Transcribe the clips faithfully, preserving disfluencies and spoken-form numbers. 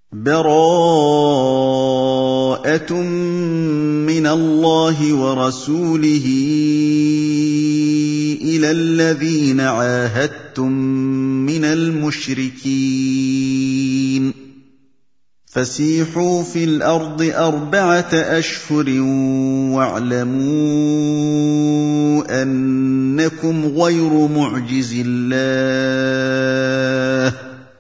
بَرَاءَةٌ مِّنَ اللَّهِ وَرَسُولِهِ إِلَى الَّذِينَ عَاهَدتُّم مِّنَ الْمُشْرِكِينَ فَسِيحُوا فِي الْأَرْضِ أَرْبَعَةَ أَشْهُرٍ وَاعْلَمُوا أَنَّكُمْ غَيْرُ مُعْجِزِي اللَّهِ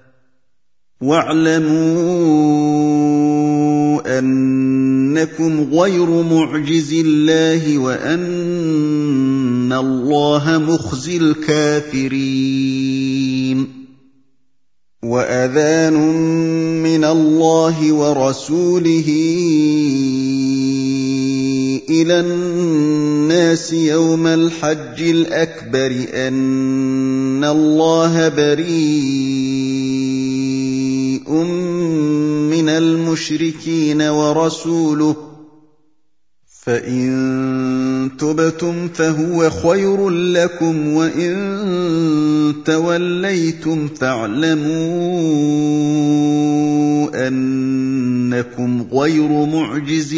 وَاعْلَمُوا أَنَّكُمْ غَيْرُ مُعْجِزِي اللَّهِ وَأَنَّ اللَّهَ مُخْزِي الْكَافِرِينَ وَأَذَانٌ مِّنَ اللَّهِ وَرَسُولِهِ إِلَى النَّاسِ يَوْمَ الْحَجِّ الْأَكْبَرِ أَنَّ اللَّهَ بَرِيءٌ مِّنَ الْمُشْرِكِينَ وَرَسُولُهُ فَإِن تُبْتُمْ فَهُوَ خَيْرٌ لَّكُمْ وَإِن تَوَلَّيْتُمْ فَاعْلَمُوا أَنَّكُمْ غَيْرُ مُعْجِزِي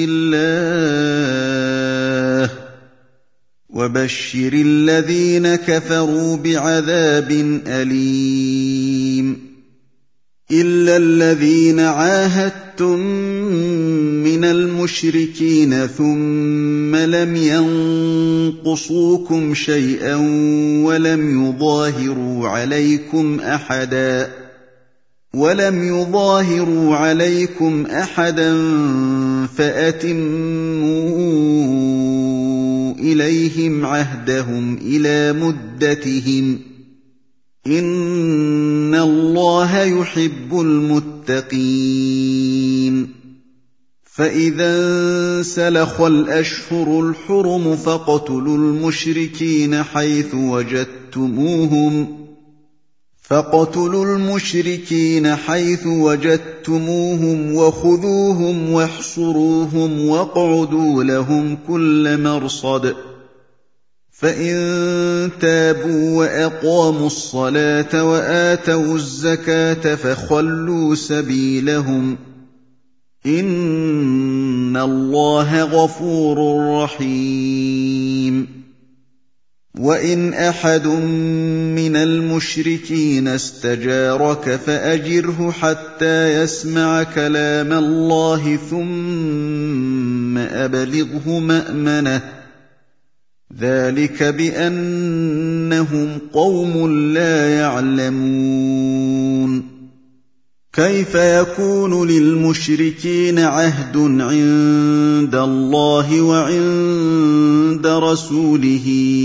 اللَّهِ وَبَشِّرِ الَّذِينَ كَفَرُوا بِعَذَابٍ أَلِيمٍ إِلَّا الَّذِينَ عَاهَدتُّم مِّنَ الْمُشْرِكِينَ ثُمَّ لَمْ يَنقُصُوكُمْ شَيْئًا وَلَمْ يُظَاهِرُوا عَلَيْكُمْ أَحَدًا وَلَمْ يُظَاهِرُوا عَلَيْكُمْ أَحَدًا فَأَتِمُّوا إِلَيْهِمْ عَهْدَهُمْ إِلَىٰ مُدَّتِهِمْ ۚ إِنَّ اللَّهَ يُحِبُّ الْمُتَّقِينَ فَإِذَا انسَلَخَ الْأَشْهُرُ الْحُرُمُ فَاقْتُلُوا الْمُشْرِكِينَ حَيْثُ وَجَدتُّمُوهُمْ فَاقْتُلُوا الْمُشْرِكِينَ حَيْثُ وَجَدتُّمُوهُمْ وَخُذُوهُمْ وَاحْصُرُوهُمْ وَاقْعُدُوا لَهُمْ كُلَّ مَرْصَدٍ فَإِن تَابُوا وَأَقَامُوا الصَّلَاةَ وَآتَوُا الزَّكَاةَ فَخَلُّوا سَبِيلَهُمْ ۚ إِنَّ اللَّهَ غَفُورٌ رَّحِيمٌ وَإِنْ أَحَدٌ مِّنَ الْمُشْرِكِينَ اسْتَجَارَكَ فَأَجِرْهُ حَتَّىٰ يَسْمَعَ كَلَامَ اللَّهِ ثُمَّ أَبْلِغْهُ مَأْمَنَهُ ۚ ذَٰلِكَ بِأَنَّهُمْ قَوْمٌ لَّا يَعْلَمُونَ كَيْفَ يَكُونُ لِلْمُشْرِكِينَ عَهْدٌ عِندَ اللَّهِ وَعِندَ رَسُولِهِ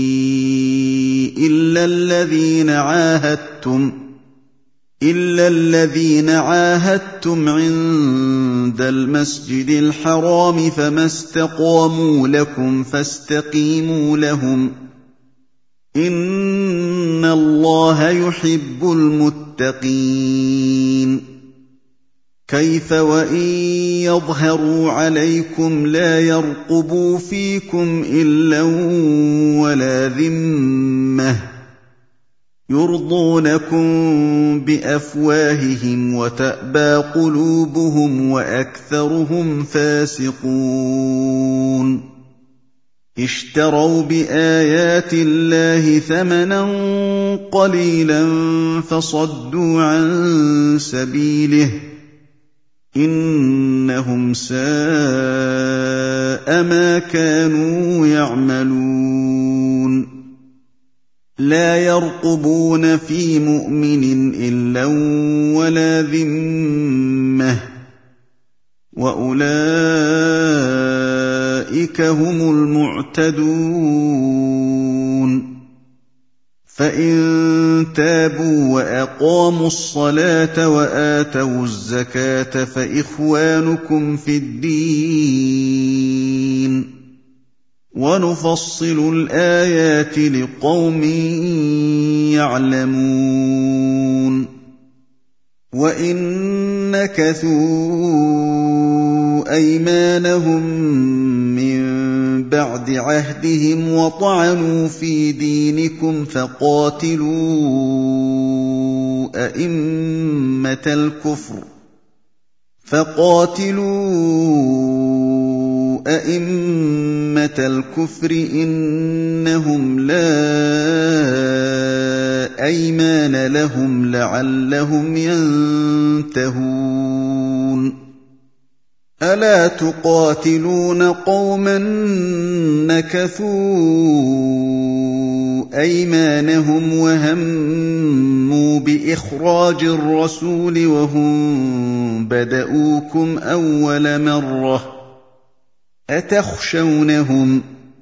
إِلَّا الَّذِينَ عَاهَدتُّمْ إِلَّا الَّذِينَ عَاهَدتُّمْ عِندَ الْمَسْجِدِ الْحَرَامِ فَمَا اسْتَقَامُوا لَكُمْ فَاسْتَقِيمُوا لَهُمْ ۚ إِنَّ اللَّهَ يُحِبُّ الْمُتَّقِينَ كَيْفَ وَإِن يَظْهَرُوا عَلَيْكُمْ لَا يَرْقُبُوا فِيكُمْ إِلًّا وَلَا ذِمَّةً يُرْضُونَكُم بِأَفْوَاهِهِمْ وَتَأْبَىٰ قُلُوبُهُمْ وَأَكْثَرُهُمْ فَاسِقُونَ اشْتَرَوْا بِآيَاتِ اللَّهِ ثَمَنًا قَلِيلًا فَصَدُّوا عَن سَبِيلِهِ ۚ إِنَّهُمْ سَاءَ مَا كَانُوا يَعْمَلُونَ لَا يَرْقُبُونَ فِي مُؤْمِنٍ إِلًّا وَلَا ذِمَّةً ۚ وَأُولَٰئِكَ هُمُ الْمُعْتَدُونَ فَإِن تَابُوا وَأَقَامُوا الصَّلَاةَ وَآتَوُا الزَّكَاةَ فَإِخْوَانُكُمْ فِي الدِّينِ ۗ وَنُفَصِّلُ الْآيَاتِ لِقَوْمٍ يَعْلَمُونَ وَإِن نَّكَثُوا أَيْمَانَهُم مِّن بَعْدِ عَهْدِهِمْ وَطَعَنُوا فِي دِينِكُمْ فَقَاتِلُوا أَئِمَّةَ الْكُفْرِ فقاتلوا أئمة الكفر إنهم لا أيمان لهم لعلهم ينتهون ألا تقاتلون قوما نكثوا أيمانهم وهموا بإخراج الرسول وهم بدؤوكم أول مرة أتخشونهم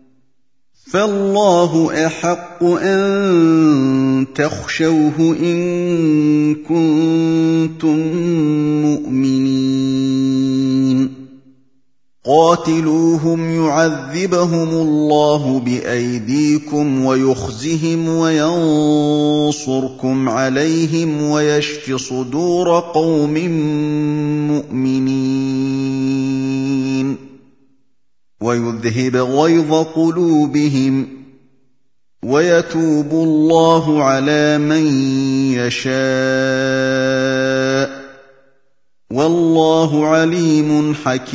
فالله أحق أن تخشوه إن كنتم مؤمنين قاتلوهم يعذبهم الله بأيديكم ويخزهم وينصركم عليهم ويشف صدور قوم مؤمنين ويذهب غيظ قلوبهم ويتوب الله على من يشاء والله عليم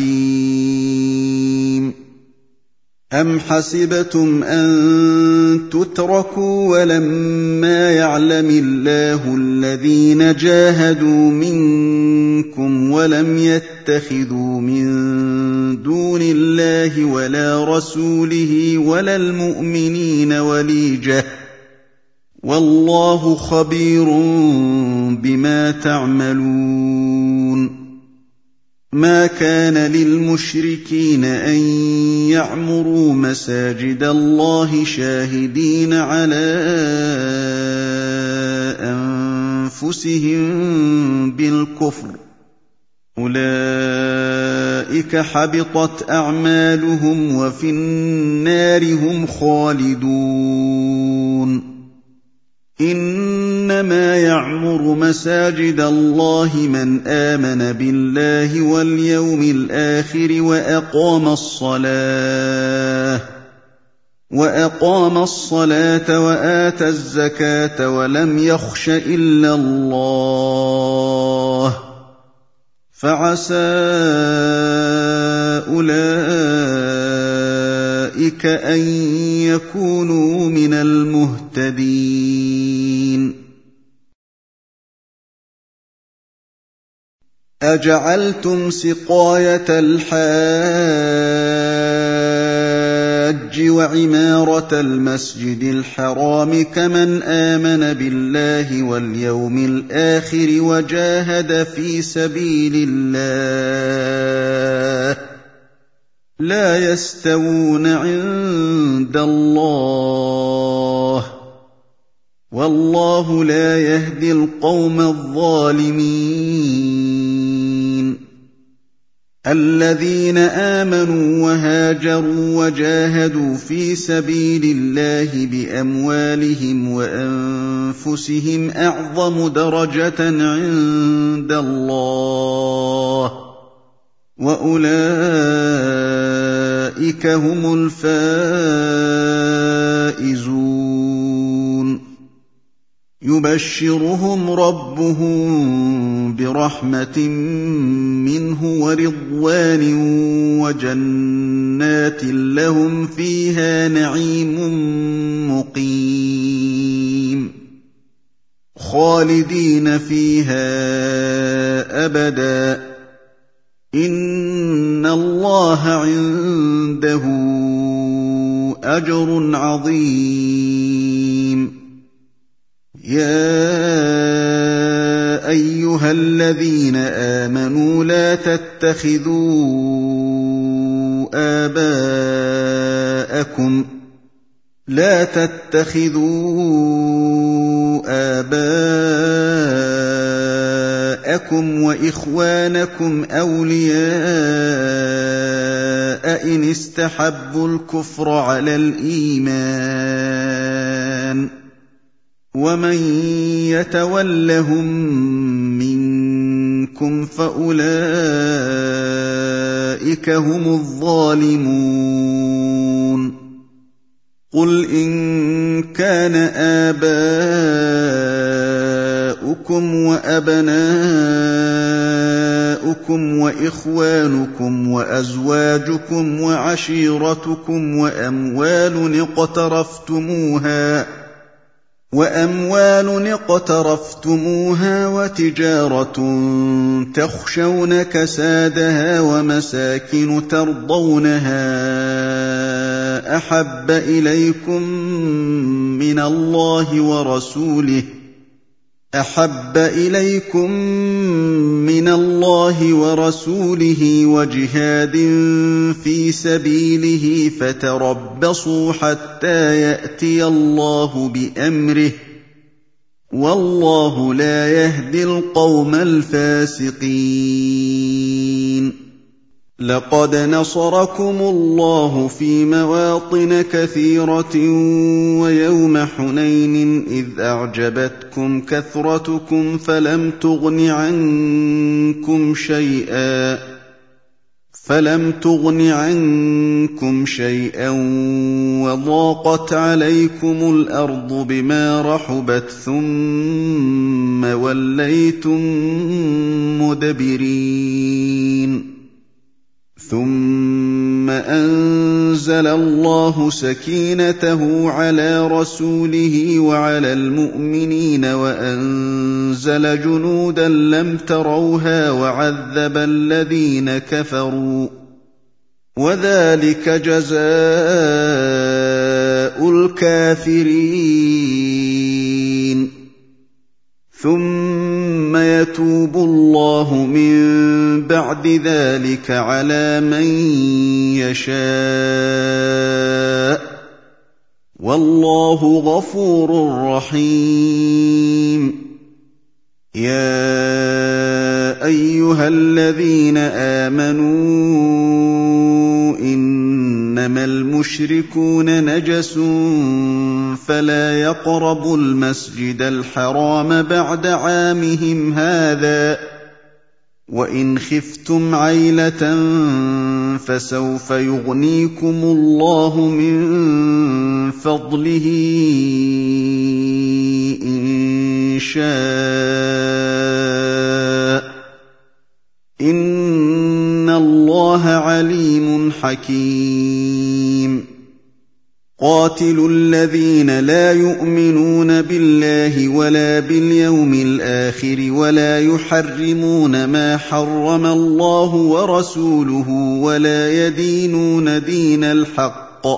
حكيم أم حسبتم أن تتركوا ولما يعلم الله الذين جاهدوا منكم ولم يتخذوا من دون الله ولا رسوله ولا المؤمنين وليجة والله خبير بما تعملون ما كان للمشركين أن يعمروا مساجد الله شاهدين على أنفسهم بالكفر أولئك حبطت أعمالهم وفي النار هم خالدون إنما يعمر مساجد الله من آمن بالله واليوم الآخر وأقام الصلاة وأقام الصلاة وآتى الزكاة ولم يخش إلا الله فعسى أولئك أن يكونوا من المهتدين أجعلتم سقاية الحاج وعمارة المسجد الحرام كمن آمن بالله واليوم الآخر وجاهد في سبيل الله لا يستوون عند الله والله لا يهدي القوم الظالمين الذين آمنوا وهاجروا وجاهدوا في سبيل الله بأموالهم وأنفسهم أعظم درجة عند الله وأولئك هم الفائزون يبشرهم ربهم برحمة منه ورضوان وجنات لهم فيها نعيم مقيم خالدين فيها أبدا إن الله عنده أجر عظيم يا أيها الذين آمنوا لا تتخذوا آباءكم لا تتخذوا آباءكم وإخوانكم أولياء إن استحبوا الكفر على الإيمان ومن يتولهم منكم فأولئك هم الظالمون قل إن كان آباؤكم وأبناؤكم آباؤكم وإخوانكم وأزواجكم وعشيرتكم وأموال اقترفتموها وأموال اقترفتموها وتجارة تخشون كسادها ومساكن ترضونها أحب إليكم من الله ورسوله أحب إليكم من الله ورسوله وجهاد في سبيله فتربصوا حتى يأتي الله بأمره والله لا يهدي القوم الفاسقين لقد نصركم الله في مواطن كثيرة ويوم حنين إذ أعجبتكم كثرتكم فلم تغن عنكم شيئا فلم تغن عنكم شيئا وضاقت عليكم الأرض بما رحبت ثم وليتم مدبرين ثم أنزل الله سكينته على رسوله وعلى المؤمنين وأنزل جنودا لم تروها وعذب الذين كفروا وذلك جزاء الكافرين ثم يتوب الله من بعد ذلك على من يشاء والله غفور رحيم يا أيها الذين آمنوا إنما المشركون نجس فلا يقربوا المسجد الحرام بعد عامهم هذا وإن خفتم عيلة فسوف يغنيكم الله من فضله إن شاء إن الله عليم حكيم قاتلوا الذين لا يؤمنون بالله ولا باليوم الآخر ولا يحرمون ما حرم الله ورسوله ولا يدينون دين الحق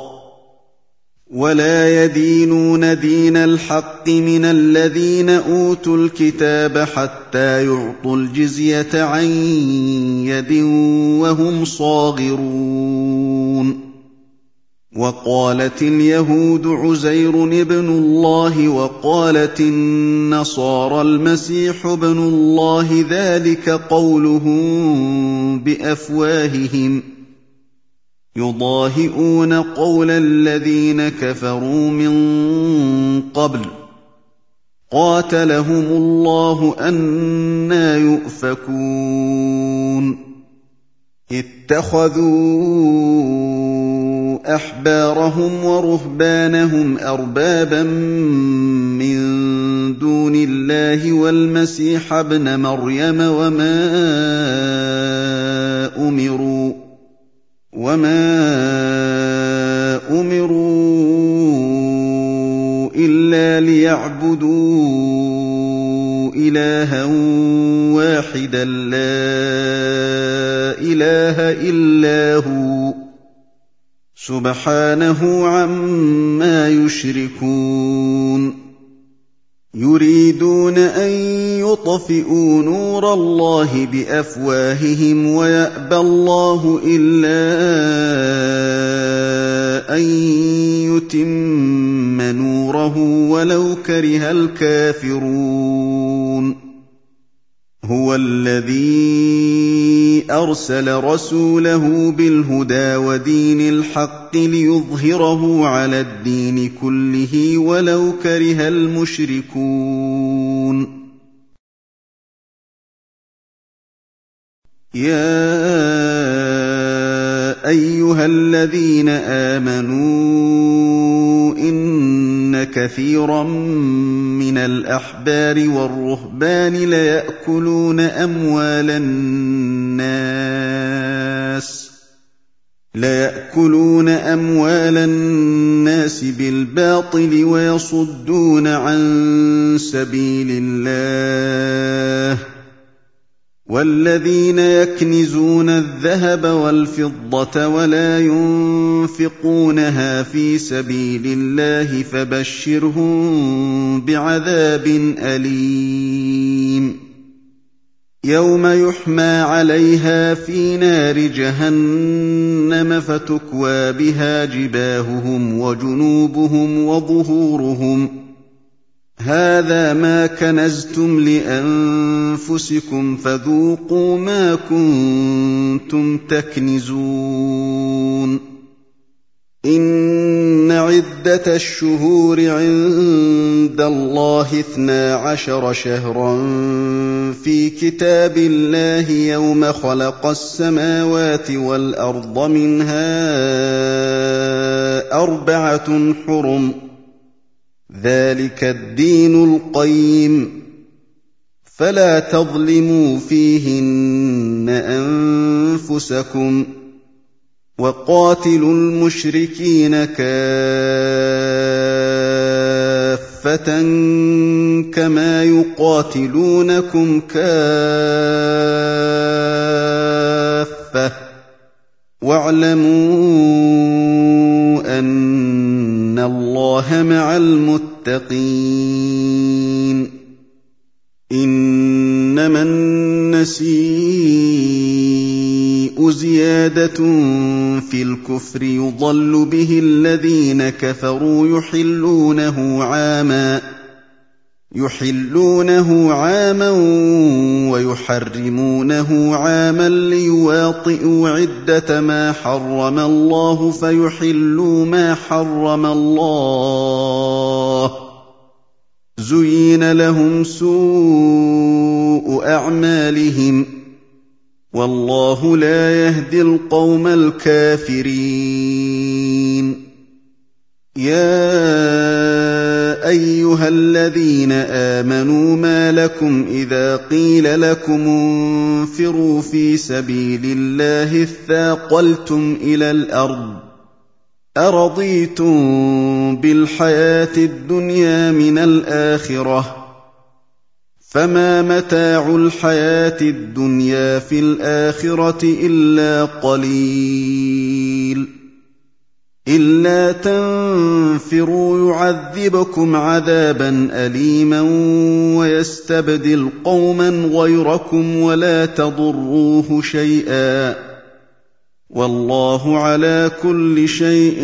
ولا يدينون دين الحق من الذين أوتوا الكتاب حتى يعطوا الجزية عن يد وهم صاغرون وقالت اليهود عزير ابن الله وقالت النصارى المسيح ابن الله ذلك قولهم بأفواههم يضاهئون قول الذين كفروا من قبل قاتلهم الله أنى يؤفكون اتخذوا أحبارهم ورهبانهم أربابا من دون الله والمسيح ابن مريم وما أمروا وما أمروا إلا ليعبدوا إلها واحدا لا إله إلا هو سبحانه عما يشركون يريدون أن يطفئوا نور الله بأفواههم ويأبى الله إلا أن يتم نوره ولو كره الكافرون هو الذي أرسل رسوله بالهدى ودين الحق ليظهره على الدين كله ولو كره المشركون يا أيها الذين آمنوا إن كثيرا من الأحبار والرهبان ليأكلون أموال الناس ليأكلون أموال الناس بالباطل ويصدون عن سبيل الله والذين يكنزون الذهب والفضة ولا ينفقونها في سبيل الله فبشرهم بعذاب أليم يوم يحمى عليها في نار جهنم فتكوى بها جباههم وجنوبهم وظهورهم هذا ما كنزتم لأنفسكم فذوقوا ما كنتم تكنزون إن عدة الشهور عند الله اثنا عشر شهرا في كتاب الله يوم خلق السماوات والأرض منها أربعة حرم ذلك الدين القيم فلا تظلموا فيهن أنفسكم وقاتلوا المشركين كافة كما يقاتلونكم كافة واعلموا أن الله مع المتقين إنما النسيء زيادة في الكفر يضل به الذين كفروا يحلونه عاما يحلونه عاما ويحرمونه عاما ليواطئوا عدة ما حرم الله فيحلوا ما حرم الله زين لهم سوء أعمالهم والله لا يهدي القوم الكافرين يا أيها الذين آمنوا ما لكم إذا قيل لكم انفروا في سبيل الله اثاقلتم إلى الأرض أرضيتم بالحياة الدنيا من الآخرة فما متاع الحياة الدنيا في الآخرة إلا قليل إلا تنفروا يعذبكم عذابا أليما ويستبدل قوما غيركم ولا تضروه شيئا والله على كل شيء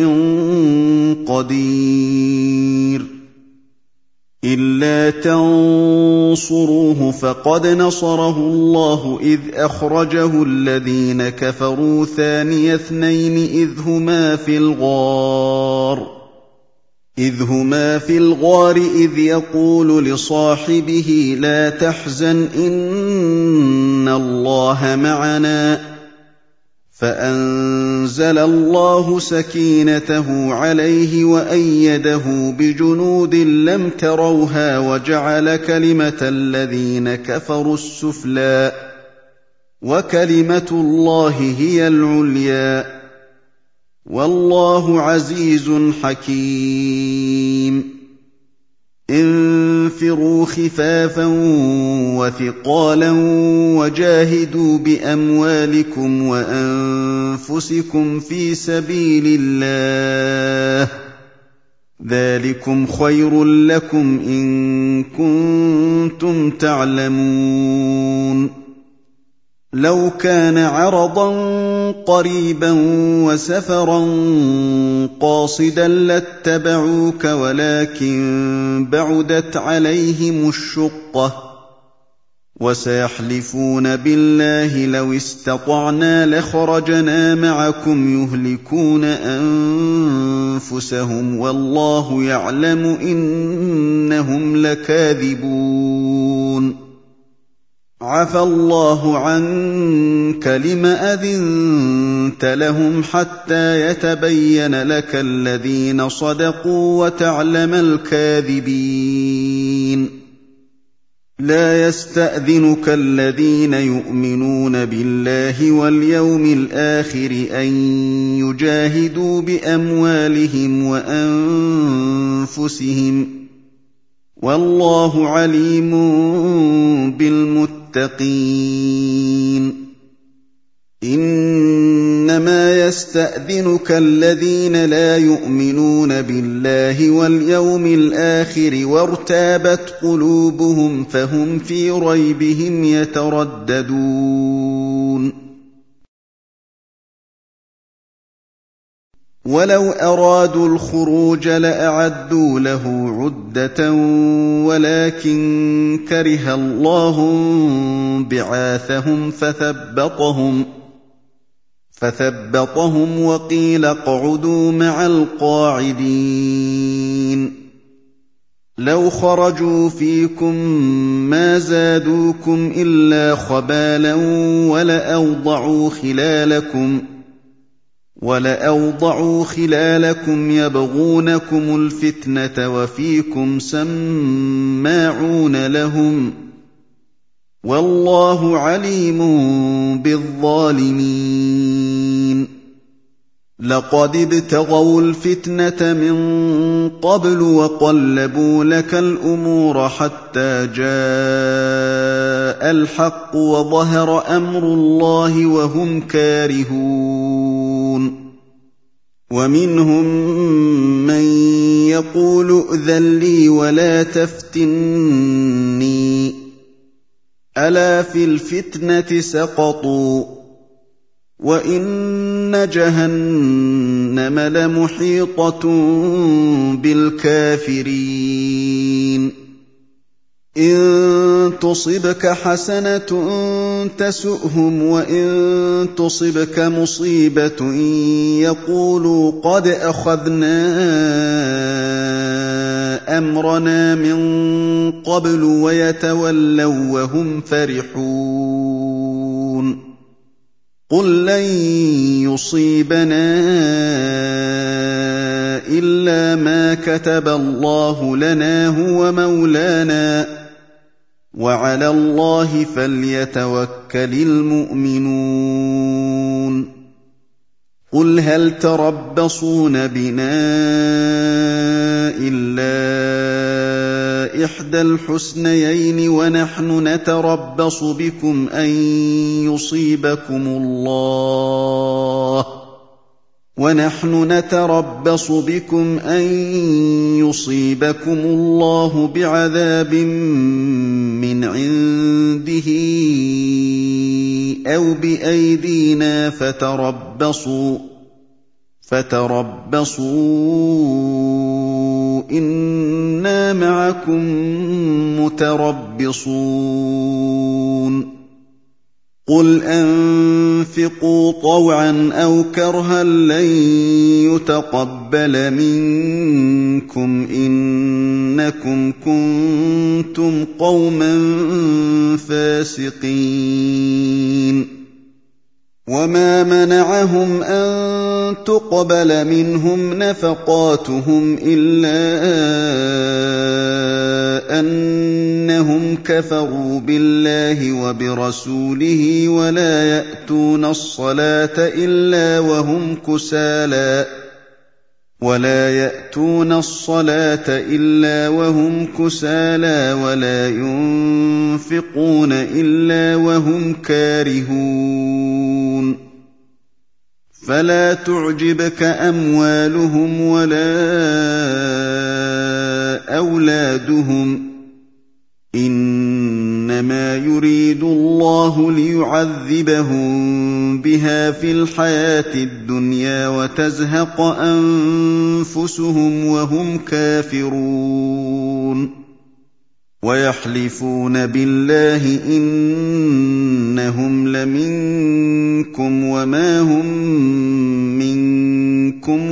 قدير إلا تنصروه فقد نصره الله إذ أخرجه الذين كفروا ثاني اثنين إذ هما في الغار إذ هما في الغار إذ يقول لصاحبه لا تحزن إن الله معنا فأنزل الله سكينته عليه وأيده بجنود لم تروها وجعل كلمة الذين كفروا السفلى وكلمة الله هي العليا والله عزيز حكيم انفروا خفافا وثقالا وجاهدوا بأموالكم وأنفسكم في سبيل الله ذلكم خير لكم إن كنتم تعلمون لو كان عرضا قريبا وسفرا قاصدا لاتبعوك ولكن بعدت عليهم الشقة وسيحلفون بالله لو استطعنا لخرجنا معكم يهلكون أنفسهم والله يعلم إنهم لكاذبون عفى الله عنك لم أذنت لهم حتى يتبين لك الذين صدقوا وتعلم الكاذبين لا يستأذنك الذين يؤمنون بالله واليوم الآخر أن يجاهدوا بأموالهم وأنفسهم والله عليم بالمتقين إنما يستأذنك الذين لا يؤمنون بالله واليوم الآخر وارتابت قلوبهم فهم في ريبهم يترددون ولو أرادوا الخروج لأعدوا له عدة ولكن كره الله بعاثهم فثبطهم فثبطهم وقيل اقعدوا مع القاعدين لو خرجوا فيكم ما زادوكم إلا خبالا ولأوضعوا خلالكم ولأوضعوا خلالكم يبغونكم الفتنة وفيكم سماعون لهم والله عليم بالظالمين لقد ابتغوا الفتنة من قبل وقلبوا لك الأمور حتى جاء الحق وظهر أمر الله وهم كارهون ومنهم من يقول ائذن لي ولا تفتني ألا في الفتنة سقطوا وإن جهنم لمحيطة بالكافرين إن تصبك حسنة تسؤهم وإن تصبك مصيبة يقولوا قد أخذنا أمرنا من قبل ويتولوا وهم فرحون قل لن يصيبنا إلا ما كتب الله لنا هو مولانا وعلى الله فليتوكل المؤمنون قل هل تربصون بنا إلا إحدى الحسنيين ونحن نتربص بكم أن يصيبكم الله ونحن نتربص بكم أن يصيبكم الله بعذاب من عنده أو بأيدينا فتربصوا فتربصوا إنا معكم متربصون قل أنفقوا طوعا أو كرها لن يتقبل منكم إنكم كنتم قوما فاسقين وما منعهم أن تقبل منهم نفقاتهم إلا أنهم كفروا بالله وبرسوله ولا يأتون الصلاة إلا وهم كسالى ولا يأتون الصلاة إلا وهم كسالى ولا ينفقون إلا وهم كارهون فلا تعجبك أموالهم ولا أولادهم إنما يريد الله ليعذبهم بها في الحياة الدنيا وتزهق أنفسهم وهم كافرون ويحلفون بالله إنهم لمنكم وما هم منكم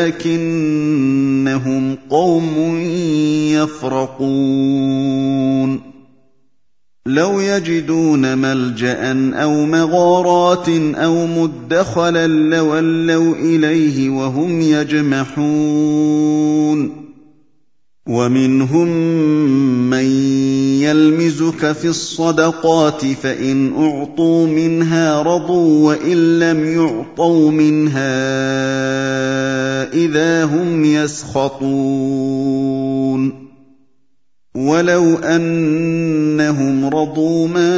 ولكنهم قوم يفرقون لَوْ يَجِدُونَ مَلْجَأً أَوْ مَغَارَاتٍ أَوْ مُدَّخَلًا لَّوَلَّوْا إِلَيْهِ وَهُمْ يَجْمَحُونَ وَمِنْهُم مَّن يَلْمِزُكَ فِي الصَّدَقَاتِ فَإِنْ أُعْطُوا مِنْهَا رَضُوا وَإِن لَّمْ يُعْطَوْا مِنْهَا إِذَا هُمْ يَسْخَطُونَ وَلَوْ أَنَّهُمْ رَضُوا مَا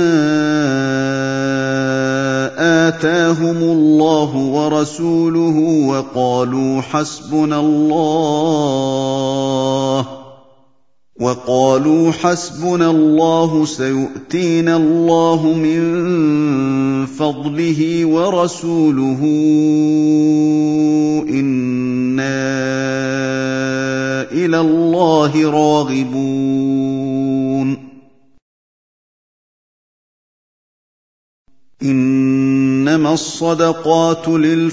آتَاهُمُ اللَّهُ وَرَسُولُهُ وَقَالُوا حَسْبُنَا اللَّهُ وَقَالُوا حَسْبُنَا اللَّهُ سَيُؤْتِينَا اللَّهُ مِن فَضْلِهِ وَرَسُولُهُ إِنَّا إِلَى اللَّهِ رَاغِبُونَ إِنَّمَا الصَّدَقَاتُ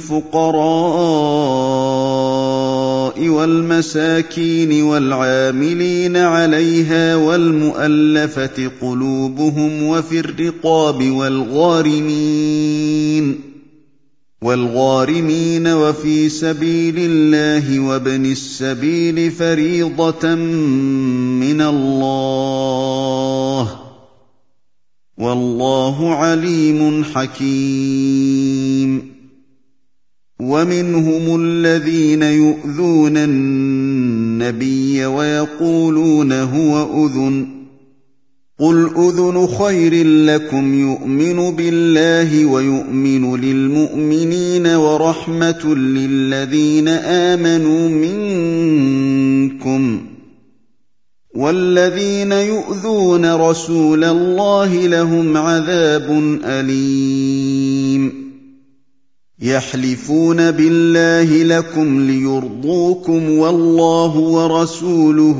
لِلْفُقَرَاءِ وَالْمَسَاكِينِ وَالْعَامِلِينَ عَلَيْهَا وَالْمُؤَلَّفَةِ قُلُوبُهُمْ وَفِي الرِّقَابِ وَالْغَارِمِينَ وَالْغَارِمِينَ وَفِي سَبِيلِ اللَّهِ وَابْنِ السَّبِيلِ فَرِيضَةً مِّنَ اللَّهِ ۗ وَاللَّهُ عَلِيمٌ حَكِيمٌ وَمِنْهُمُ الَّذِينَ يُؤْذُونَ النَّبِيَّ وَيَقُولُونَ هُوَ أُذُنٌ ۚ قُلْ أُذُنُ خَيْرٍ لَّكُمْ يُؤْمِنُ بِاللَّهِ وَيُؤْمِنُ لِلْمُؤْمِنِينَ وَرَحْمَةٌ لِّلَّذِينَ آمَنُوا مِنكُمْ ۚ وَالَّذِينَ يُؤْذُونَ رَسُولَ اللَّهِ لَهُمْ عَذَابٌ أَلِيمٌ يَحْلِفُونَ بِاللَّهِ لَكُمْ لِيُرْضُوكُمْ وَاللَّهُ وَرَسُولُهُ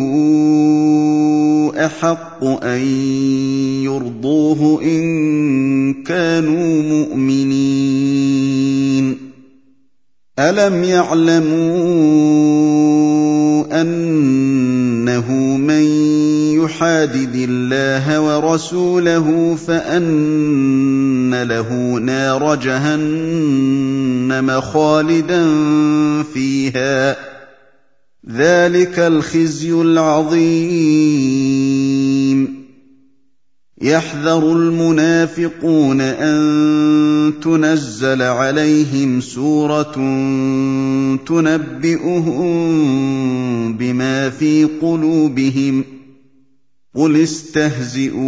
أَحَقُّ أَن يُرْضُوهُ إِن كَانُوا مُؤْمِنِينَ أَلَمْ يَعْلَمُوا أَنَّهُ مَن يُحَادِدِ اللَّهَ وَرَسُولَهُ فَأَنَّ لَهُ نَارَ جَهَنَّمَ خَالِدًا فِيهَا ۚ ذَٰلِكَ الْخِزْيُ الْعَظِيمُ يَحْذَرُ الْمُنَافِقُونَ أَن تُنَزَّلَ عَلَيْهِمْ سُورَةٌ تُنَبِّئُهُم بِمَا فِي قُلُوبِهِمْ ۚ قُلِ اسْتَهْزِئُوا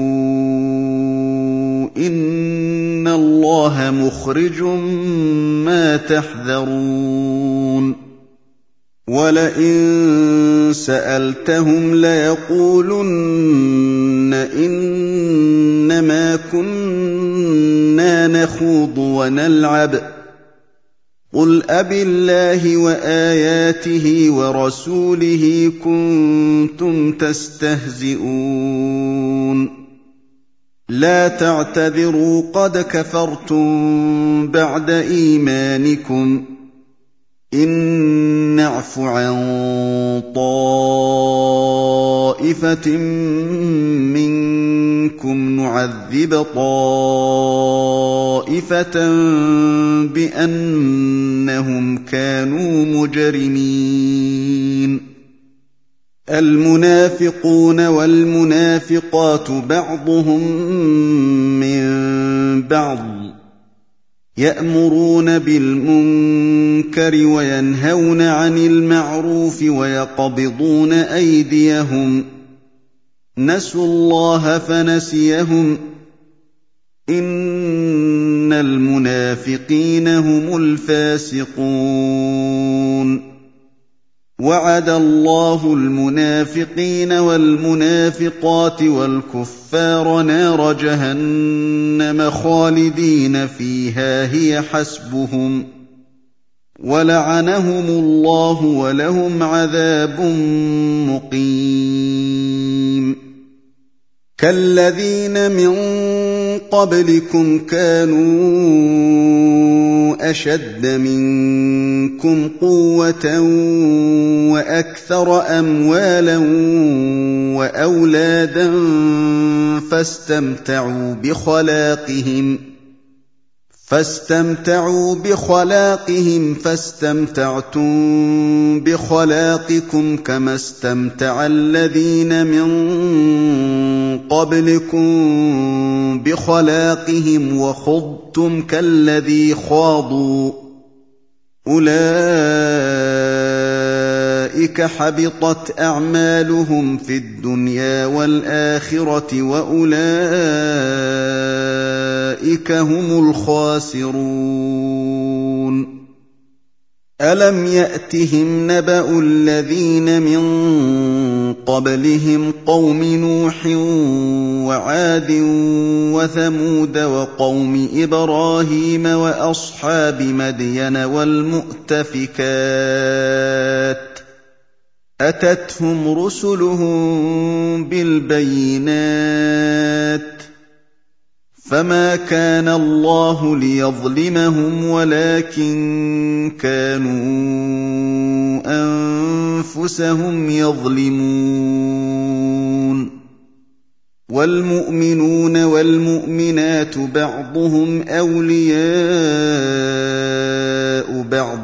إِنَّ اللَّهَ مُخْرِجٌ مَّا تَحْذَرُونَ وَلَئِن سَأَلْتَهُمْ لَيَقُولُنَّ إِنَّمَا كُنَّا نَخُوضُ وَنَلْعَبُ ۚ قُلْ أَبِاللَّهِ وَآيَاتِهِ وَرَسُولِهِ كُنتُمْ تَسْتَهْزِئُونَ لَا تَعْتَذِرُوا قَدْ كَفَرْتُم بَعْدَ إِيمَانِكُمْ ۚ إِن نَّعْفُ عَن طَائِفَةٍ مِّنكُمْ نُعَذِّبْ طَائِفَةً بِأَنَّهُمْ كَانُوا مُجْرِمِينَ الْمُنَافِقُونَ وَالْمُنَافِقَاتُ بَعْضُهُم مِّن بَعْضٍ ۚ يَأْمُرُونَ بِالْمُنكَرِ وَيَنْهَوْنَ عَنِ الْمَعْرُوفِ وَيَقْبِضُونَ أَيْدِيَهُمْ ۚ نَسُوا اللَّهَ فَنَسِيَهُمْ ۗ إِنَّ الْمُنَافِقِينَ هُمُ الْفَاسِقُونَ وَعَدَ اللَّهُ الْمُنَافِقِينَ وَالْمُنَافِقَاتِ وَالْكُفَّارَ نَارَ جَهَنَّمَ خَالِدِينَ فِيهَا هِيَ حَسْبُهُمْ ۚ وَلَعَنَهُمُ اللَّهُ وَلَهُمْ عَذَابٌ مُّقِيمٌ كالذين من قبلكم كانوا أشد منكم قوة وأكثر أموالا وأولادا فاستمتعوا بخلاقهم فاستمتعوا بخلاقهم فاستمتعتم بخلاقكم كما استمتع الذين من قبلكم بخلاقهم وخضتم كالذي خاضوا أولئك حبطت أعمالهم في الدنيا والآخرة وأولئك هم الخاسرون ألم يأتهم نبأ الذين من قبلهم قوم نوح وعاد وثمود وقوم إبراهيم وأصحاب مدين والمؤتفكات أتتهم رسلهم بالبينات فما كان الله ليظلمهم ولكن كانوا أنفسهم يظلمون والمؤمنون والمؤمنات بعضهم أولياء بعض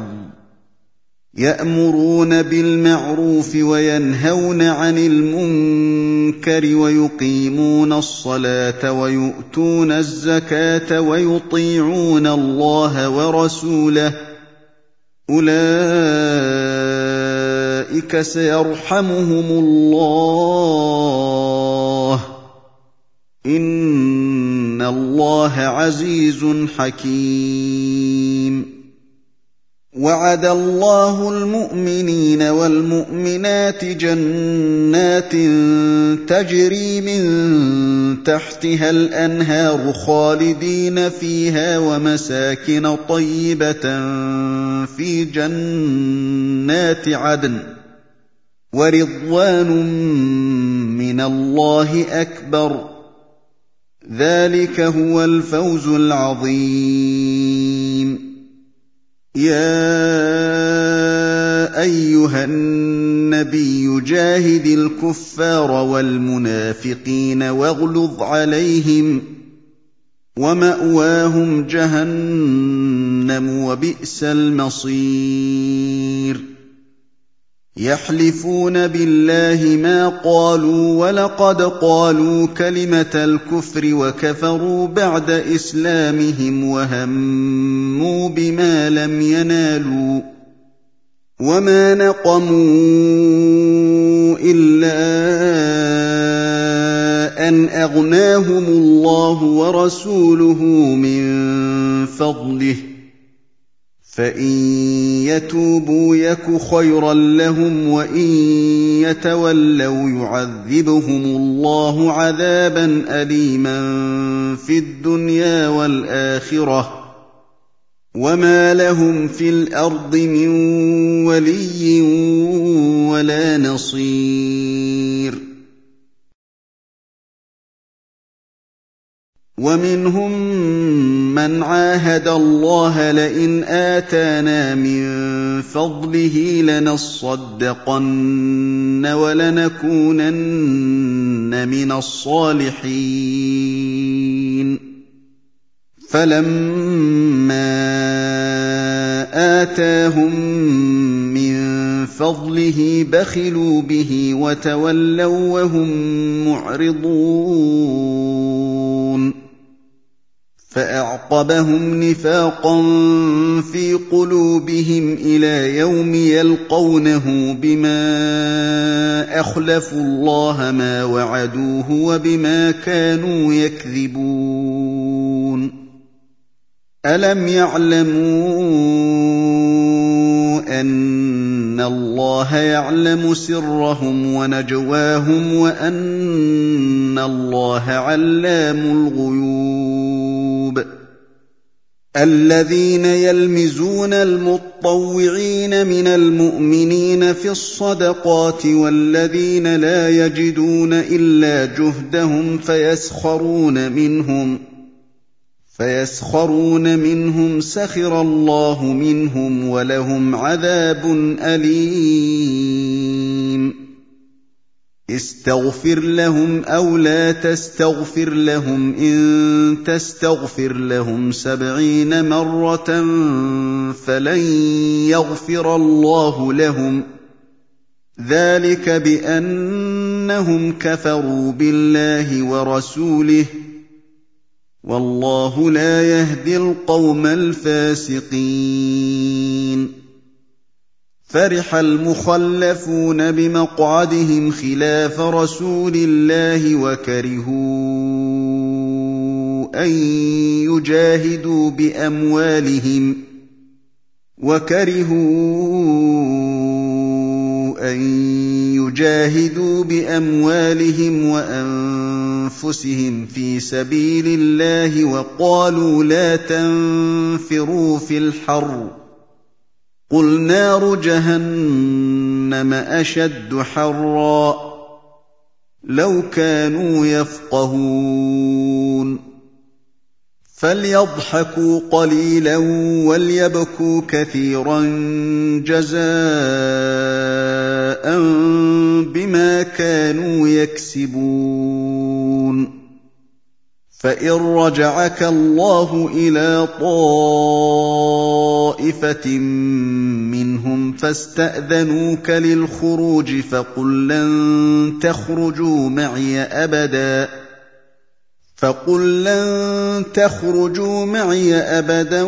يأمرون بالمعروف وينهون عن المنكر ويقيمون الصلاة ويؤتون الزكاة ويطيعون الله ورسوله أولئك سيرحمهم الله إن الله عزيز حكيم وعد الله المؤمنين والمؤمنات جنات تجري من تحتها الأنهار خالدين فيها ومساكن طيبة في جنات عدن ورضوان من الله أكبر ذلك هو الفوز العظيم يا أيها النبي جاهد الكفار والمنافقين واغلظ عليهم ومأواهم جهنم وبئس المصير يحلفون بالله ما قالوا ولقد قالوا كلمة الكفر وكفروا بعد إسلامهم وهموا بما لم ينالوا وما نقموا إلا أن أغناهم الله ورسوله من فضله فإن يتوبوا يك خيرا لهم وإن يتولوا يعذبهم الله عذابا أليما في الدنيا والآخرة وما لهم في الأرض من ولي ولا نصير ومنهم من عاهد الله لئن آتانا من فضله لنصدقن ولنكونن من الصالحين فلما آتاهم من فضله بخلوا به وتولوا وهم معرضون فأعقبهم نفاقا في قلوبهم إلى يوم يلقونه بما أخلفوا الله ما وعدوه وبما كانوا يكذبون ألم يعلموا أن الله يعلم سرهم ونجواهم وأن الله علام الغيوب الذين يلمزون المطوعين من المؤمنين في الصدقات والذين لا يجدون إلا جهدهم فيسخرون منهم فيسخرون منهم سخر الله منهم ولهم عذاب أليم استغفر لهم أو لا تستغفر لهم إن تستغفر لهم سبعين مرة فلن يغفر الله لهم ذلك بأنهم كفروا بالله ورسوله والله لا يهدي القوم الفاسقين فرح المخلفون بمقعدهم خلاف رسول الله وكرهوا أن يجاهدوا بأموالهم وكرهوا أن يجاهدوا بأموالهم وأنفسهم في سبيل الله وقالوا لا تنفروا في الحر قل نار جهنم أشد حرا لو كانوا يفقهون فليضحكوا قليلا وليبكوا كثيرا جزاء بما كانوا يكسبون فإن رجعك الله إلى طائفة منهم فاستأذنوك للخروج فقل لن تخرجوا معي أبدا فقل لن تخرجوا معي أبدا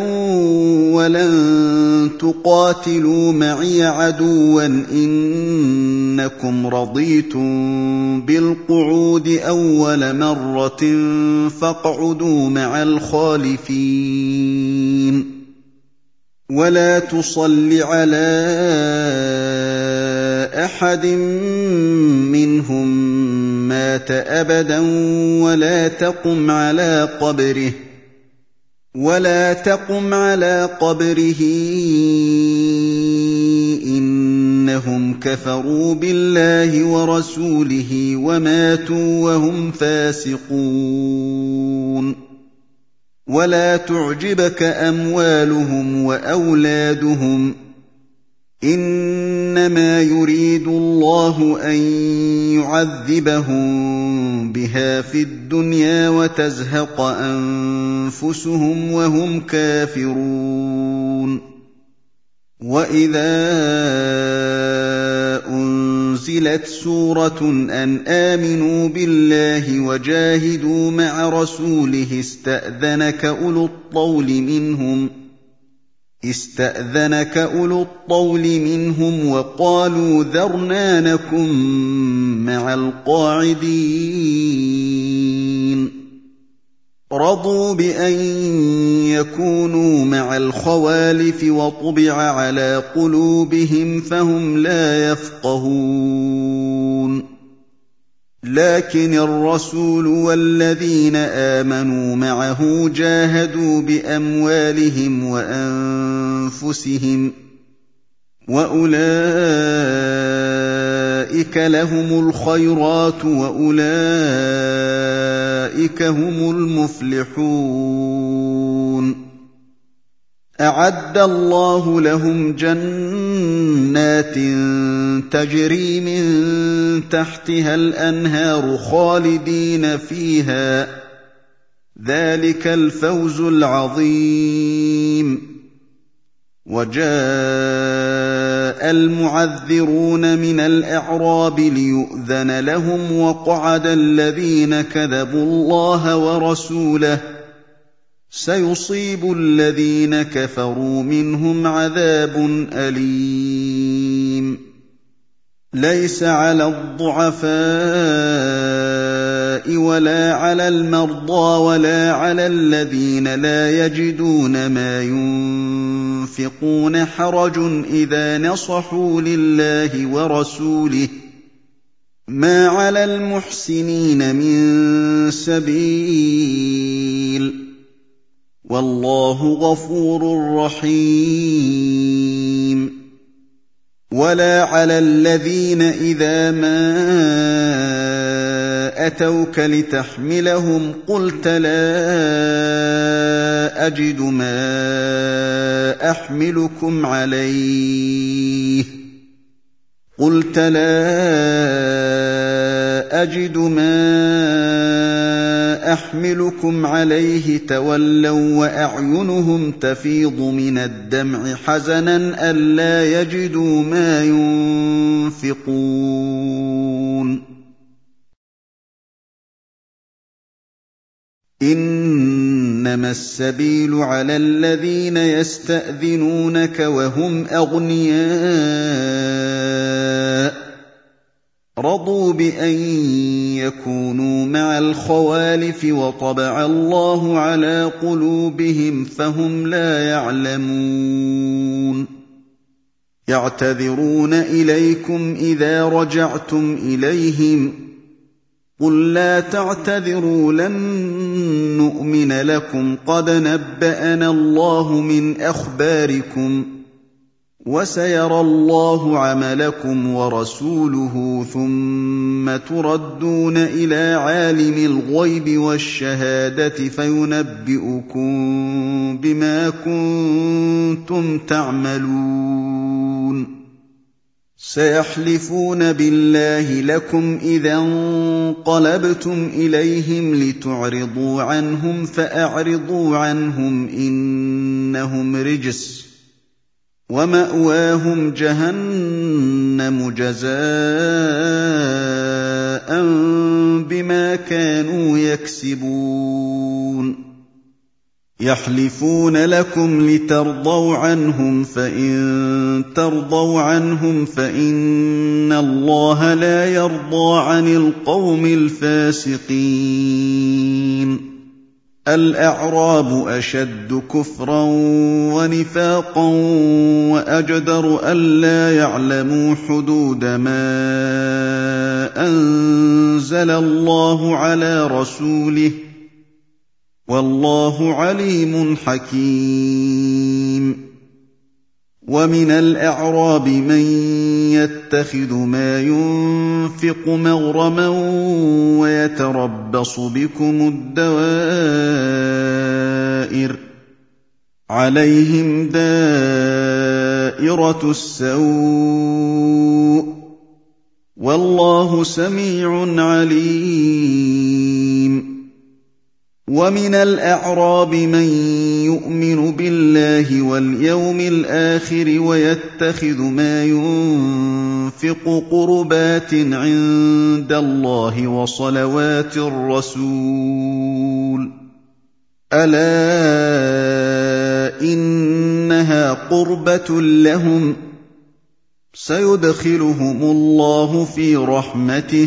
ولن تقاتلوا معي عدوا إنكم رضيتم بالقعود أول مرة فاقعدوا مع الخالفين ولا تصل على أحد منهم مات أبدا ولا تقم على قبره ولا تقم على قبره إنهم كفروا بالله ورسوله وماتوا وهم فاسقون ولا تعجبك أموالهم وأولادهم إنما يريد الله أن يعذبهم بها في الدنيا وتزهق أنفسهم وهم كافرون وإذا أنزلت سورة أن آمنوا بالله وجاهدوا مع رسوله استأذنك أولو الطول منهم استأذنك أولو الطول منهم وقالوا ذرنا نكن مع القاعدين رضوا بأن يكونوا مع الخوالف وطبع على قلوبهم فهم لا يفقهون لكن الرسول والذين آمنوا معه جاهدوا بأموالهم وأنفسهم وأولئك لهم الخيرات وأولئك هم المفلحون أعد الله لهم جنات تجري من تحتها الأنهار خالدين فيها ذلك الفوز العظيم وجاء المعذرون من الأعراب ليؤذن لهم وقعد الذين كذبوا الله ورسوله سيصيب الذين كفروا منهم عذاب أليم ليس على الضعفاء ولا على المرضى ولا على الذين لا يجدون ما ينفقون حرج إذا نصحوا لله ورسوله ما على المحسنين من سبيل والله غفور رحيم. ولا على الذين إذا ما أتوك لتحملهم قلت لا أجد ما أحملكم عليه قلت لا أجد ما أحملكم عليه تولوا وأعينهم تفيض من الدمع حزنا ألا يجدوا ما ينفقون. إنما السبيل على الذين يستأذنونك وهم أغنياء رضوا بأن يكونوا مع الخوالف وطبع الله على قلوبهم فهم لا يعلمون. يعتذرون إليكم إذا رجعتم إليهم قل لا تعتذروا لن نؤمن لكم قد نبأنا الله من أخباركم وسيرى الله عملكم ورسوله ثم تردون إلى عالم الغيب والشهادة فينبئكم بما كنتم تعملون. سيحلفون بالله لكم إذا انقلبتم إليهم لتعرضوا عنهم فأعرضوا عنهم إنهم رجس ومأواهم جهنم جزاء بما كانوا يكسبون. يحلفون لكم لترضوا عنهم فإن ترضوا عنهم فإن الله لا يرضى عن القوم الفاسقين. الأعراب أشد كفرا ونفاقا وأجدر ألا يعلموا حدود ما أنزل الله على رسوله والله عليم حكيم. ومن الأعراب من يتخذ ما ينفق مغرما ويتربص بكم الدوائر عليهم دائرة السوء والله سميع عليم. ومن الأعراب من يؤمن بالله واليوم الآخر ويتخذ ما ينفق قربات عند الله وصلوات الرسول ألا إنها قربة لهم سيدخلهم الله في رحمته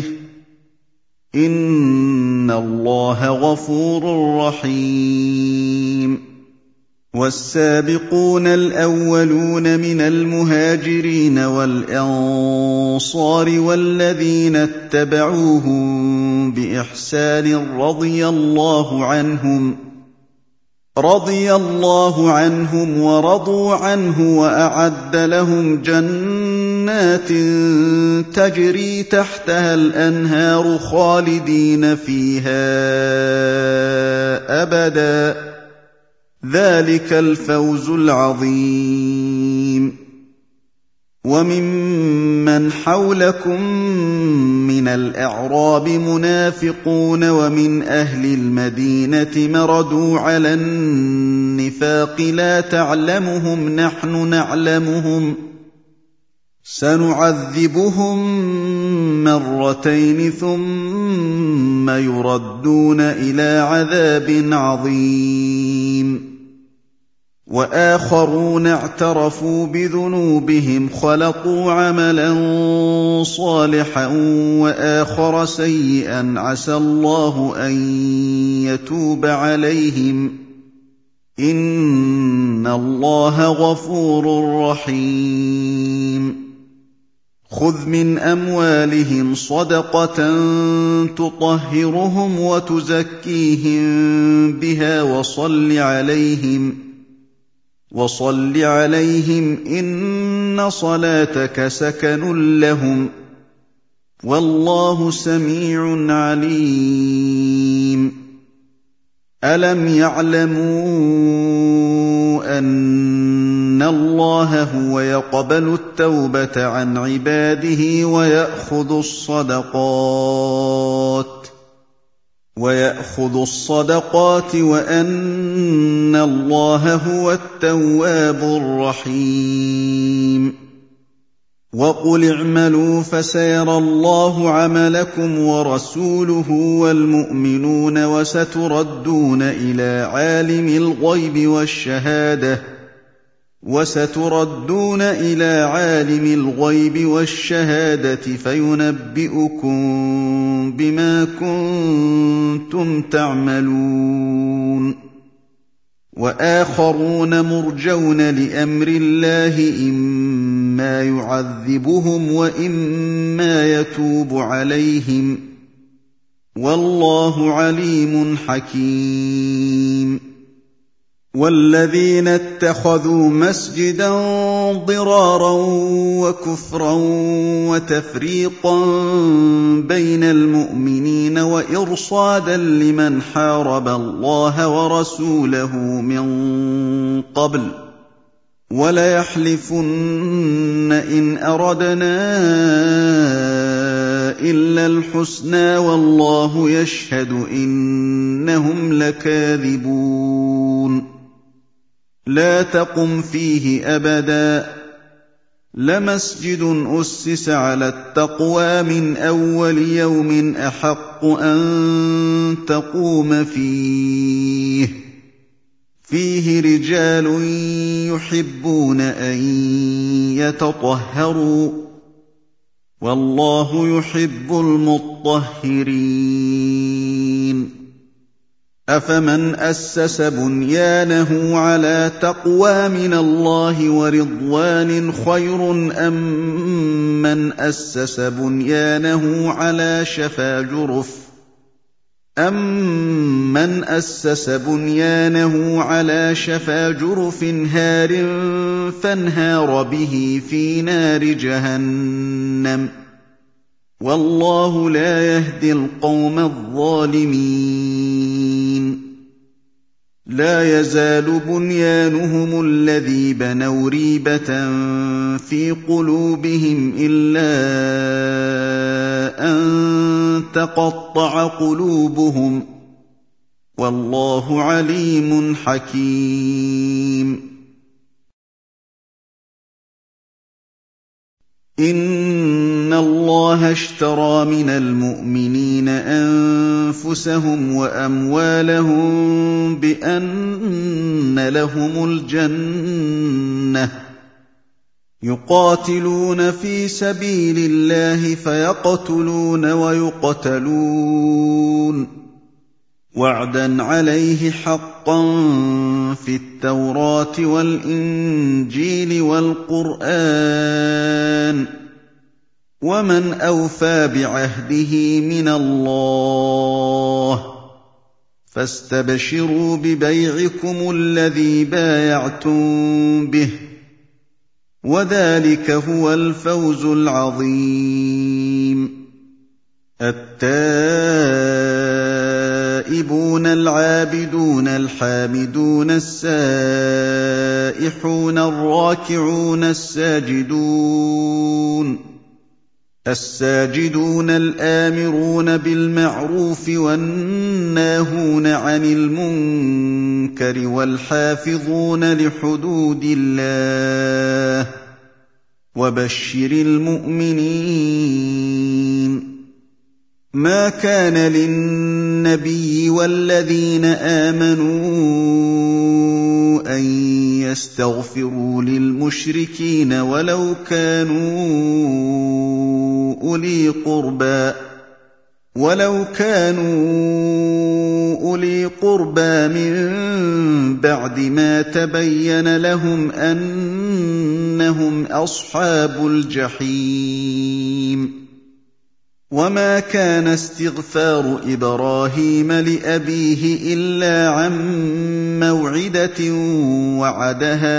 إن الله غفور رحيم. والسابقون الأولون من المهاجرين والأنصار والذين اتبعوهم بإحسان رضي الله عنهم رضي الله عنهم ورضوا عنه وأعد لهم جنات تجري تحتها الأنهار خالدين فيها أبدا ذلك الفوز العظيم. وممن حولكم من الأعراب منافقون ومن أهل المدينة مردوا على النفاق لا تعلمهم نحن نعلمهم سنعذبهم مرتين ثم يردون إلى عذاب عظيم. وآخرون اعترفوا بذنوبهم خلطوا عملا صالحا وآخر سيئا عسى الله أن يتوب عليهم إن الله غفور رحيم. خذ من أموالهم صدقة تطهرهم وتزكيهم بها وصل عليهم وصل عليهم إن صلاتك سكن لهم والله سميع عليم ألم يعلموا أن الله هو يقبل التوبة عن عباده ويأخذ الصدقات ويأخذ الصدقات وأن الله هو التواب الرحيم وقل اعملوا فسيرى الله عملكم ورسوله والمؤمنون وستردون إلى عالم الغيب والشهادة وستردون إلى عالم الغيب والشهادة فينبئكم بما كنتم تعملون وآخرون مرجون لأمر الله إما يعذبهم وإما يتوب عليهم والله عليم حكيم والذين اتخذوا مسجدا ضرارا وكفرا وتفريقا بين المؤمنين وإرصادا لمن حارب الله ورسوله من قبل وليحلفن إن أردنا إلا الحسنى والله يشهد إنهم لكاذبون لا تقم فيه أبدا لمسجد أسس على التقوى من أول يوم أحق أن تقوم فيه فيه رجال يحبون أن يتطهروا والله يحب المطهرين أفمن أسس بنيانه على تقوى من الله ورضوان خير أم من أسس بنيانه على شفا جرف أَمَّنْ أَسَّسَ بُنْيَانَهُ عَلَىٰ شَفَا جُرُفٍ هَارٍ فَانْهَارَ بِهِ فِي نَارِ جَهَنَّمَ ۗ وَاللَّهُ لَا يَهْدِي الْقَوْمَ الظَّالِمِينَ لَا يَزَالُ بُنْيَانُهُمُ الَّذِي بَنَوْا رِيبَةً فِي قُلُوبِهِمْ إِلَّا أَن تَقَطَّعَ قُلُوبُهُمْ ۗ وَاللَّهُ عَلِيمٌ حَكِيمٌ إِنَّ اللَّهَ اشْتَرَىٰ مِنَ الْمُؤْمِنِينَ أَنفُسَهُمْ وَأَمْوَالَهُم بِأَنَّ لَهُمُ الْجَنَّةَ ۚ يُقَاتِلُونَ فِي سَبِيلِ اللَّهِ فَيَقْتُلُونَ وَيُقْتَلُونَ ۖ وَعْدًا عَلَيْهِ حَقًّا فِي التَّوْرَاةِ وَالْإِنجِيلِ وَالْقُرْآنِ ۚ وَمَنْ أَوْفَىٰ بِعَهْدِهِ مِنَ اللَّهِ ۚ فَاسْتَبْشِرُوا بِبَيْعِكُمُ الَّذِي بايَعْتُم بِهِ ۚ وَذَٰلِكَ هُوَ الْفَوْزُ الْعَظِيمُ التائبون العابدون الحامدون السائحون الراكعون الساجدون الساجدون الآمرون بالمعروف والناهون عن المنكر والحافظون لحدود الله وبشر المؤمنين ما كان للنبي والذين آمنوا أن يستغفروا للمشركين ولو كانوا أولي قربى وَلَوْ كَانُوا أُولِي قُرْبَىٰ مِن بَعْدِ مَا تَبَيَّنَ لَهُمْ أَنَّهُمْ أَصْحَابُ الْجَحِيمِ وَمَا كَانَ اسْتِغْفَارُ إِبْرَاهِيمَ لِأَبِيهِ إِلَّا عَن مَّوْعِدَةٍ وَعَدَهَا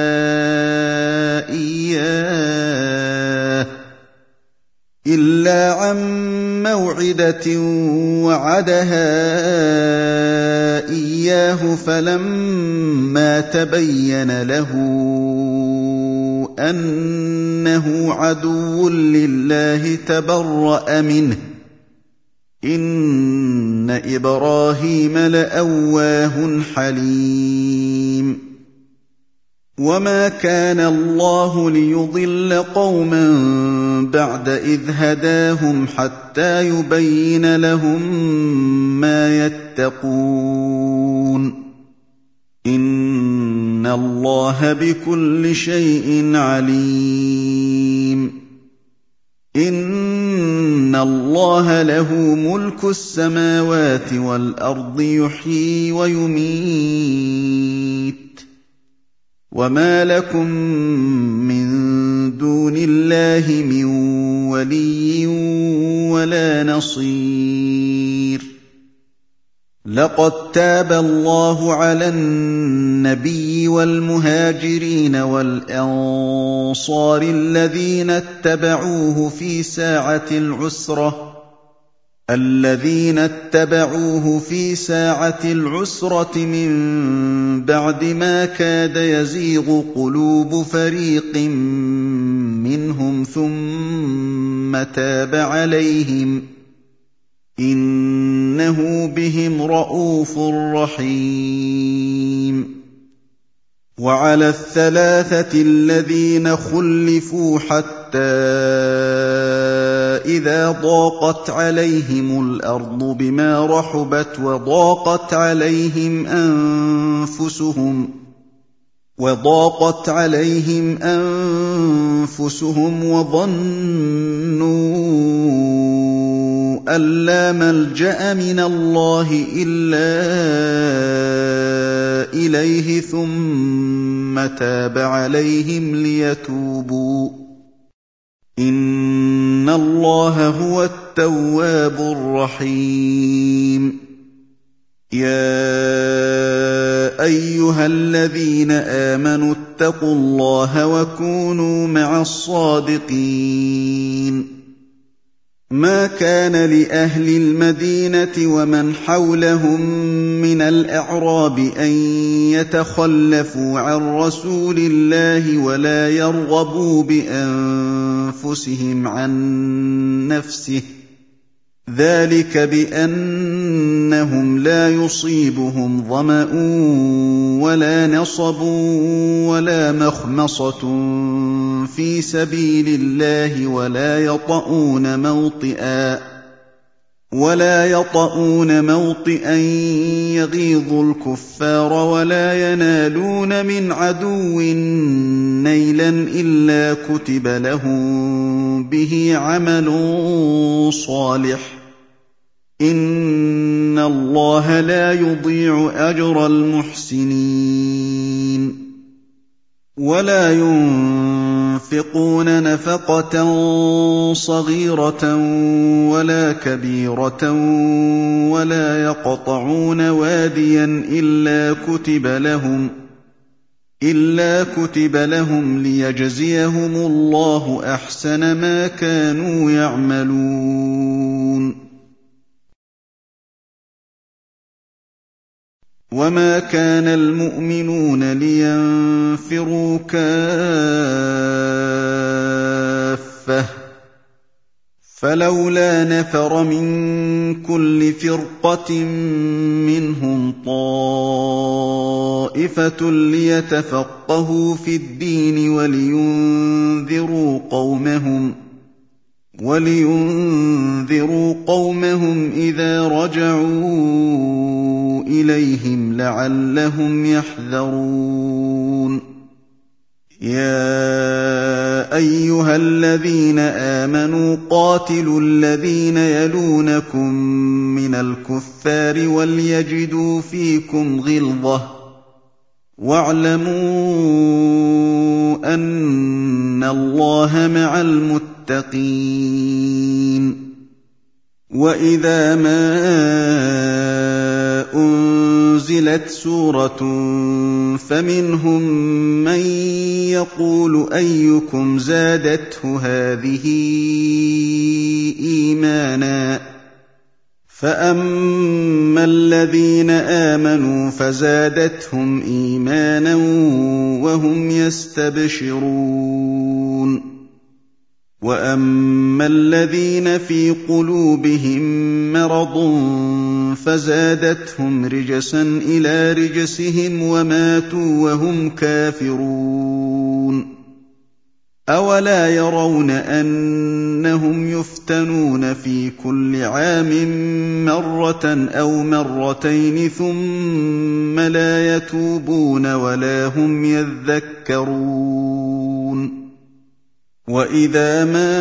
إِيَّاهُ إِلَّا عَن مَّوْعِدَةٍ وَعَدَهَا إِيَّاهُ فَلَمَّا تَبَيَّنَ لَهُ أَنَّهُ عَدُوٌّ لِّلَّهِ تَبَرَّأَ مِنْهُ إِنَّ إِبْرَاهِيمَ لَأَوَّاهٌ حَلِيمٌ وَمَا كَانَ اللَّهُ لِيُضِلَّ قَوْمًا بَعْدَ إِذْ هَدَاهُمْ حَتَّىٰ يُبَيِّنَ لَهُم مَّا يَتَّقُونَ إِنَّ اللَّهَ بِكُلِّ شَيْءٍ عَلِيمٌ إِنَّ اللَّهَ لَهُ مُلْكُ السَّمَاوَاتِ وَالْأَرْضِ يُحْيِي وَيُمِيتُ وَمَا لَكُم مِّن دُونِ اللَّهِ مِن وَلِيٍّ وَلَا نَصِيرٍ لَقَدْ تَابَ اللَّهُ عَلَى النَّبِيِّ وَالْمُهَاجِرِينَ وَالْأَنصَارِ الَّذِينَ اتَّبَعُوهُ فِي سَاعَةِ الْعُسْرَةِ الَّذِينَ اتَّبَعُوهُ فِي سَاعَةِ الْعُسْرَةِ مِن بَعْدِ مَا كَادَ يَزِيغُ قُلُوبُ فَرِيقٍ مِّنْهُمْ ثُمَّ تَابَ عَلَيْهِمْ إِنَّهُ بِهِمْ رَءُوفٌ رَّحِيمٌ وَعَلَى الثَّلَاثَةِ الَّذِينَ خُلِّفُوا حَتَّىٰ إِذَا ضَاقَتْ عَلَيْهِمُ الْأَرْضُ بِمَا رَحُبَتْ وَضَاقَتْ عَلَيْهِمْ أَنفُسُهُمْ وَضَاقَتْ عَلَيْهِمْ أَنفُسُهُمْ وَظَنُّوا أَن لَّا مَلْجَأَ مِنَ اللَّهِ إِلَّا إِلَيْهِ ثُمَّ تَابَ عَلَيْهِمْ لِيَتُوبُوا إِنَّ اللَّهَ هُوَ التَّوَّابُ الرَّحِيمُ يَا أَيُّهَا الَّذِينَ آمَنُوا اتَّقُوا اللَّهَ وَكُونُوا مَعَ الصَّادِقِينَ مَا كَانَ لِأَهْلِ الْمَدِينَةِ وَمَنْ حَوْلَهُم مِّنَ الْأَعْرَابِ أَن يَتَخَلَّفُوا عَن رَّسُولِ اللَّهِ وَلَا يَرْغَبُوا بِأَنفُسِهِمْ عَن نَّفْسِهِ ۚ ذَٰلِكَ بِأَنَّهُمْ لَا يُصِيبُهُمْ ظَمَأٌ وَلَا نَصَبٌ وَلَا مَخْمَصَةٌ فِي سَبِيلِ اللَّهِ وَلَا يَطَئُونَ مَوْطِئًا وَلَا يَطَئُونَ مَوْطِئًا يَغِيظُ الْكُفَّارَ وَلَا يَنَالُونَ مِنْ عَدُوٍّ نَيْلًا إِلَّا كُتِبَ لَهُم بِهِ عَمَلٌ صَالِحٌ ۚ إِنَّ اللَّهَ لَا يُضِيعُ أَجْرَ الْمُحْسِنِينَ وَلَا يُنفِقُونَ نَفَقَةً صَغِيرَةً وَلَا كَبِيرَةً وَلَا يَقْطَعُونَ وَادِيًا إِلَّا كُتِبَ لَهُمْ إِلَّا كُتِبَ لَهُمْ لِيَجْزِيَهُمُ اللَّهُ أَحْسَنَ مَا كَانُوا يَعْمَلُونَ وَمَا كَانَ الْمُؤْمِنُونَ لِيَنفِرُوا كَافَّةً فَلَوْلَا نَفَرَ مِن كُلِّ فِرْقَةٍ مِّنْهُمْ طَائِفَةٌ لِّيَتَفَقَّهُوا فِي الدِّينِ وَلِيُنذِرُوا قَوْمَهُمْ وَلِيُنذِرُوا قَوْمَهُمْ إِذَا رَجَعُوا إِلَيْهِمْ لَعَلَّهُمْ يَحْذَرُونَ يَا أَيُّهَا الَّذِينَ آمَنُوا قَاتِلُوا الَّذِينَ يَلُونَكُم مِّنَ الْكُفَّارِ وَلْيَجِدُوا فِيكُمْ غِلْظَةً ۚ وَاعْلَمُوا أَنَّ اللَّهَ مَعَ الْمُتَّقِينَ. وَإِذَا مَا أُنزِلَتْ سُورَةٌ فَمِنْهُم مَّن يَقُولُ أَيُّكُمْ زَادَتْهُ هَٰذِهِ إِيمَانًا ۚ فَأَمَّا الَّذِينَ آمَنُوا فَزَادَتْهُمْ إِيمَانًا وَهُمْ يَسْتَبْشِرُونَ. وَأَمَّا الَّذِينَ فِي قُلُوبِهِم مَّرَضٌ فَزَادَتْهُمْ رِجْسًا إِلَىٰ رِجْسِهِمْ وَمَاتُوا وَهُمْ كَافِرُونَ. أَوَلَا يَرَوْنَ أَنَّهُمْ يُفْتَنُونَ فِي كُلِّ عَامٍ مَّرَّةً أَوْ مَرَّتَيْنِ ثُمَّ لَا يَتُوبُونَ وَلَا هُمْ يَذَّكَّرُونَ. وَإِذَا مَا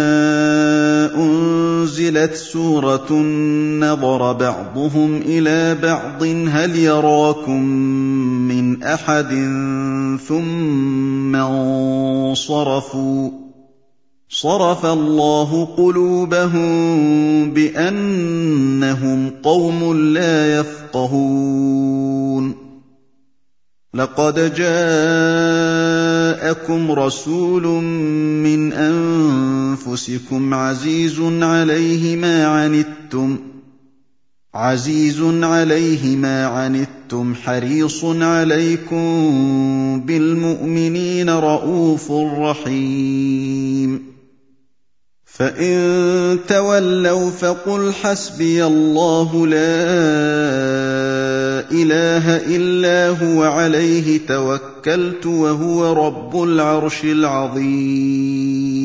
أُنزِلَتْ سُورَةٌ نَّظَرَ بَعْضُهُمْ إِلَىٰ بَعْضٍ هَلْ يَرَاكُم مِّنْ أَحَدٍ ثُمَّ انصَرَفُوا ۚ صَرَفَ اللَّهُ قُلُوبَهُم بِأَنَّهُمْ قَوْمٌ لَّا يَفْقَهُونَ. لَقَدْ جَاءَكُمْ رَسُولٌ مِّنْ أَنفُسِكُمْ عَزِيزٌ عَلَيْهِ مَا عَنِتُّمْ عَزِيزٌ عَلَيْهِ مَا عَنِتُّمْ حَرِيصٌ عَلَيْكُم بِالْمُؤْمِنِينَ رَءُوفٌ رَّحِيمٌ. فَإِن تَوَلَّوْا فَقُلْ حَسْبِيَ اللَّهُ لَا إِلَٰهَ إِلَّا هُوَ عَلَيْهِ تَوَكَّلْتُ وَهُوَ رَبُّ الْعَرْشِ الْعَظِيمِ.